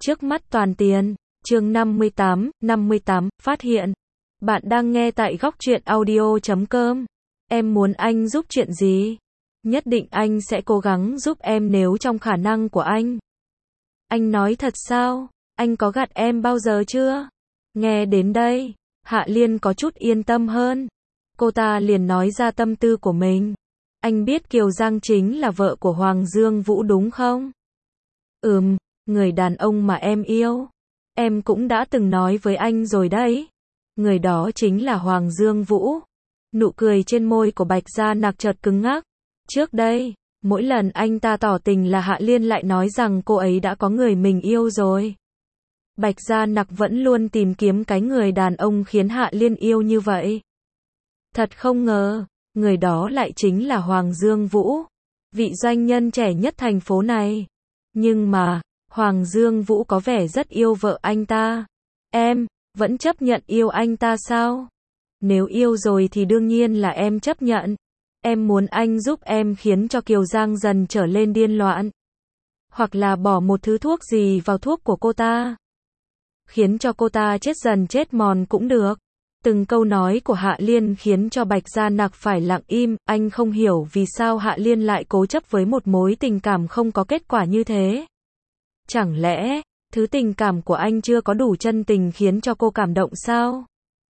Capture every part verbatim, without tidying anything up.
Trước mắt toàn tiền, chương năm mươi tám, năm mươi tám, phát hiện. Bạn đang nghe tại góc truyện audio chấm com. Em muốn anh giúp chuyện gì? Nhất định anh sẽ cố gắng giúp em nếu trong khả năng của anh. Anh nói thật sao? Anh có gạt em bao giờ chưa? Nghe đến đây, Hạ Liên có chút yên tâm hơn. Cô ta liền nói ra tâm tư của mình. Anh biết Kiều Giang chính là vợ của Hoàng Dương Vũ đúng không? Ừm, người đàn ông mà em yêu. Em cũng đã từng nói với anh rồi đấy. Người đó chính là Hoàng Dương Vũ. Nụ cười trên môi của Bạch Gia Nặc chợt cứng ngắc. Trước đây, mỗi lần anh ta tỏ tình là Hạ Liên lại nói rằng cô ấy đã có người mình yêu rồi. Bạch Gia Nặc vẫn luôn tìm kiếm cái người đàn ông khiến Hạ Liên yêu như vậy. Thật không ngờ, người đó lại chính là Hoàng Dương Vũ, vị doanh nhân trẻ nhất thành phố này. Nhưng mà, Hoàng Dương Vũ có vẻ rất yêu vợ anh ta. Em, vẫn chấp nhận yêu anh ta sao? Nếu yêu rồi thì đương nhiên là em chấp nhận. Em muốn anh giúp em khiến cho Kiều Giang dần trở lên điên loạn. Hoặc là bỏ một thứ thuốc gì vào thuốc của cô ta. Khiến cho cô ta chết dần chết mòn cũng được. Từng câu nói của Hạ Liên khiến cho Bạch Gia Nặc phải lặng im, anh không hiểu vì sao Hạ Liên lại cố chấp với một mối tình cảm không có kết quả như thế. Chẳng lẽ, thứ tình cảm của anh chưa có đủ chân tình khiến cho cô cảm động sao?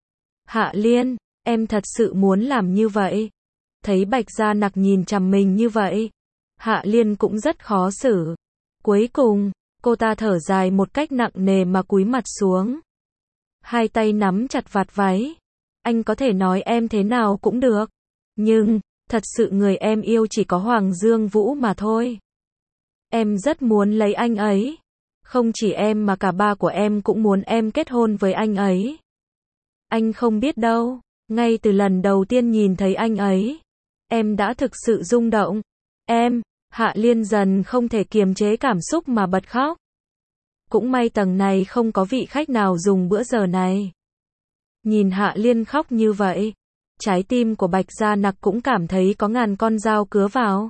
Hạ Liên, em thật sự muốn làm như vậy. Thấy Bạch Gia Nặc nhìn chằm mình như vậy, Hạ Liên cũng rất khó xử. Cuối cùng, cô ta thở dài một cách nặng nề mà cúi mặt xuống. Hai tay nắm chặt vạt váy. Anh có thể nói em thế nào cũng được. Nhưng, thật sự người em yêu chỉ có Hoàng Dương Vũ mà thôi. Em rất muốn lấy anh ấy. Không chỉ em mà cả ba của em cũng muốn em kết hôn với anh ấy. Anh không biết đâu, ngay từ lần đầu tiên nhìn thấy anh ấy, em đã thực sự rung động. Em, Hạ Liên dần không thể kiềm chế cảm xúc mà bật khóc. Cũng may tầng này không có vị khách nào dùng bữa giờ này. Nhìn Hạ Liên khóc như vậy, trái tim của Bạch Gia Nặc cũng cảm thấy có ngàn con dao cứa vào.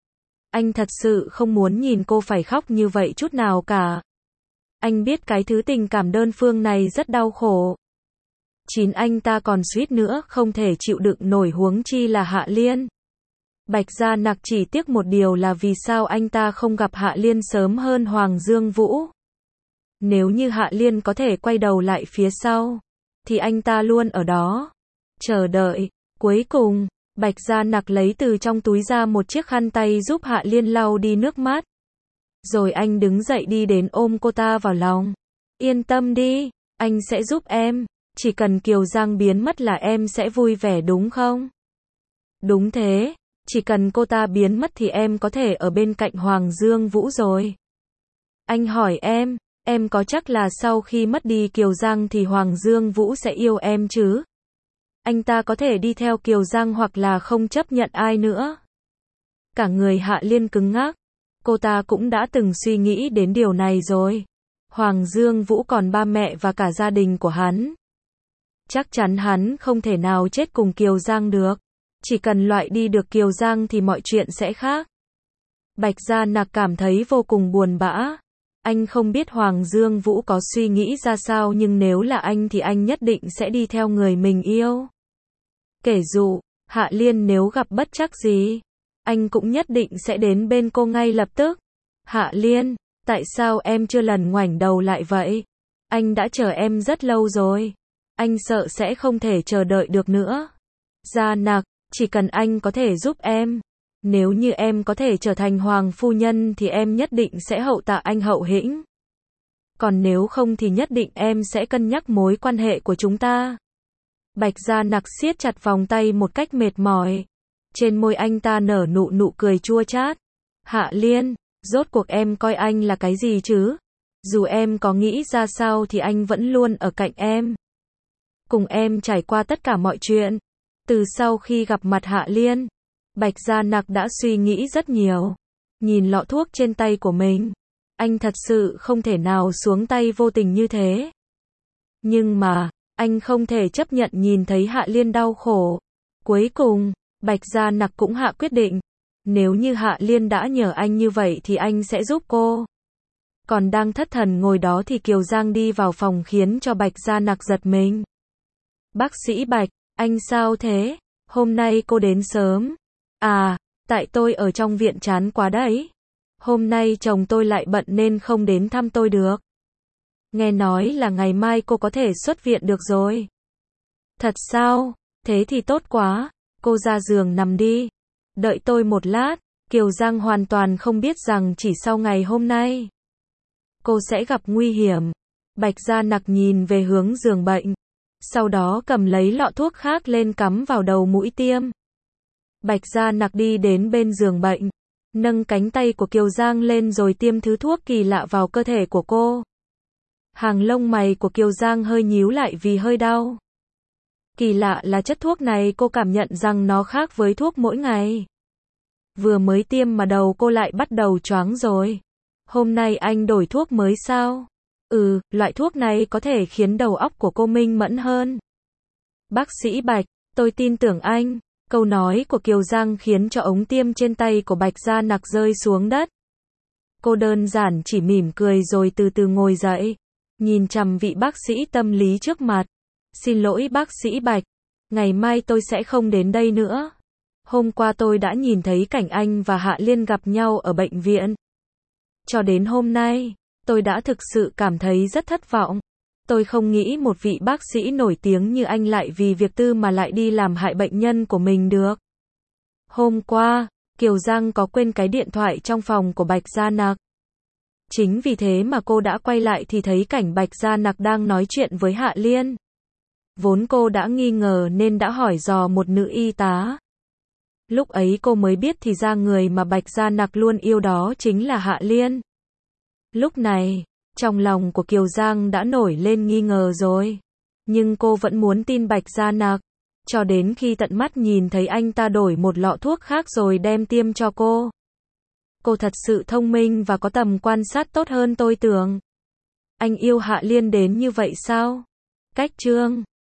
Anh thật sự không muốn nhìn cô phải khóc như vậy chút nào cả. Anh biết cái thứ tình cảm đơn phương này rất đau khổ. Chính anh ta còn suýt nữa không thể chịu đựng nổi huống chi là Hạ Liên. Bạch Gia Nặc chỉ tiếc một điều là vì sao anh ta không gặp Hạ Liên sớm hơn Hoàng Dương Vũ. Nếu như Hạ Liên có thể quay đầu lại phía sau, thì anh ta luôn ở đó, chờ đợi. Cuối cùng, Bạch Gia Nặc lấy từ trong túi ra một chiếc khăn tay giúp Hạ Liên lau đi nước mắt. Rồi anh đứng dậy đi đến ôm cô ta vào lòng. Yên tâm đi, anh sẽ giúp em. Chỉ cần Kiều Giang biến mất là em sẽ vui vẻ đúng không? Đúng thế, chỉ cần cô ta biến mất thì em có thể ở bên cạnh Hoàng Dương Vũ rồi. Anh hỏi em, em có chắc là sau khi mất đi Kiều Giang thì Hoàng Dương Vũ sẽ yêu em chứ? Anh ta có thể đi theo Kiều Giang hoặc là không chấp nhận ai nữa. Cả người Hạ Liên cứng ngắc. Cô ta cũng đã từng suy nghĩ đến điều này rồi. Hoàng Dương Vũ còn ba mẹ và cả gia đình của hắn. Chắc chắn hắn không thể nào chết cùng Kiều Giang được. Chỉ cần loại đi được Kiều Giang thì mọi chuyện sẽ khác. Bạch Gia Nặc cảm thấy vô cùng buồn bã. Anh không biết Hoàng Dương Vũ có suy nghĩ ra sao nhưng nếu là anh thì anh nhất định sẽ đi theo người mình yêu. Kể dụ, Hạ Liên nếu gặp bất trắc gì, anh cũng nhất định sẽ đến bên cô ngay lập tức. Hạ Liên, tại sao em chưa lần ngoảnh đầu lại vậy? Anh đã chờ em rất lâu rồi. Anh sợ sẽ không thể chờ đợi được nữa. Gia Nặc, chỉ cần anh có thể giúp em. Nếu như em có thể trở thành hoàng phu nhân thì em nhất định sẽ hậu tạ anh hậu hĩnh. Còn nếu không thì nhất định em sẽ cân nhắc mối quan hệ của chúng ta. Bạch Gia Nặc siết chặt vòng tay một cách mệt mỏi. Trên môi anh ta nở nụ nụ cười chua chát. Hạ Liên, rốt cuộc em coi anh là cái gì chứ? Dù em có nghĩ ra sao thì anh vẫn luôn ở cạnh em. Cùng em trải qua tất cả mọi chuyện. Từ sau khi gặp mặt Hạ Liên, Bạch Gia Nặc đã suy nghĩ rất nhiều. Nhìn lọ thuốc trên tay của mình, anh thật sự không thể nào xuống tay vô tình như thế. Nhưng mà, anh không thể chấp nhận nhìn thấy Hạ Liên đau khổ. Cuối cùng, Bạch Gia Nặc cũng hạ quyết định. Nếu như Hạ Liên đã nhờ anh như vậy thì anh sẽ giúp cô. Còn đang thất thần ngồi đó thì Kiều Giang đi vào phòng khiến cho Bạch Gia Nặc giật mình. Bác sĩ Bạch, anh sao thế? Hôm nay cô đến sớm. À, tại tôi ở trong viện chán quá đấy. Hôm nay chồng tôi lại bận nên không đến thăm tôi được. Nghe nói là ngày mai cô có thể xuất viện được rồi. Thật sao? Thế thì tốt quá. Cô ra giường nằm đi. Đợi tôi một lát. Kiều Giang hoàn toàn không biết rằng chỉ sau ngày hôm nay, cô sẽ gặp nguy hiểm. Bạch Gia Nặc nhìn về hướng giường bệnh. Sau đó cầm lấy lọ thuốc khác lên cắm vào đầu mũi tiêm. Bạch Gia Nặc đi đến bên giường bệnh. Nâng cánh tay của Kiều Giang lên rồi tiêm thứ thuốc kỳ lạ vào cơ thể của cô. Hàng lông mày của Kiều Giang hơi nhíu lại vì hơi đau. Kỳ lạ là chất thuốc này cô cảm nhận rằng nó khác với thuốc mỗi ngày. Vừa mới tiêm mà đầu cô lại bắt đầu choáng rồi. Hôm nay anh đổi thuốc mới sao? Ừ, loại thuốc này có thể khiến đầu óc của cô minh mẫn hơn. Bác sĩ Bạch, tôi tin tưởng anh. Câu nói của Kiều Giang khiến cho ống tiêm trên tay của Bạch Gia Nặc rơi xuống đất. Cô đơn giản chỉ mỉm cười rồi từ từ ngồi dậy. Nhìn chằm vị bác sĩ tâm lý trước mặt. Xin lỗi bác sĩ Bạch. Ngày mai tôi sẽ không đến đây nữa. Hôm qua tôi đã nhìn thấy cảnh anh và Hạ Liên gặp nhau ở bệnh viện. Cho đến hôm nay, tôi đã thực sự cảm thấy rất thất vọng. Tôi không nghĩ một vị bác sĩ nổi tiếng như anh lại vì việc tư mà lại đi làm hại bệnh nhân của mình được. Hôm qua, Kiều Giang có quên cái điện thoại trong phòng của Bạch Gia Nặc. Chính vì thế mà cô đã quay lại thì thấy cảnh Bạch Gia Nặc đang nói chuyện với Hạ Liên. Vốn cô đã nghi ngờ nên đã hỏi dò một nữ y tá. Lúc ấy cô mới biết thì ra người mà Bạch Gia Nặc luôn yêu đó chính là Hạ Liên. Lúc này, trong lòng của Kiều Giang đã nổi lên nghi ngờ rồi. Nhưng cô vẫn muốn tin Bạch Gia Nặc. Cho đến khi tận mắt nhìn thấy anh ta đổi một lọ thuốc khác rồi đem tiêm cho cô. Cô thật sự thông minh và có tầm quan sát tốt hơn tôi tưởng. Anh yêu Hạ Liên đến như vậy sao? Cách chương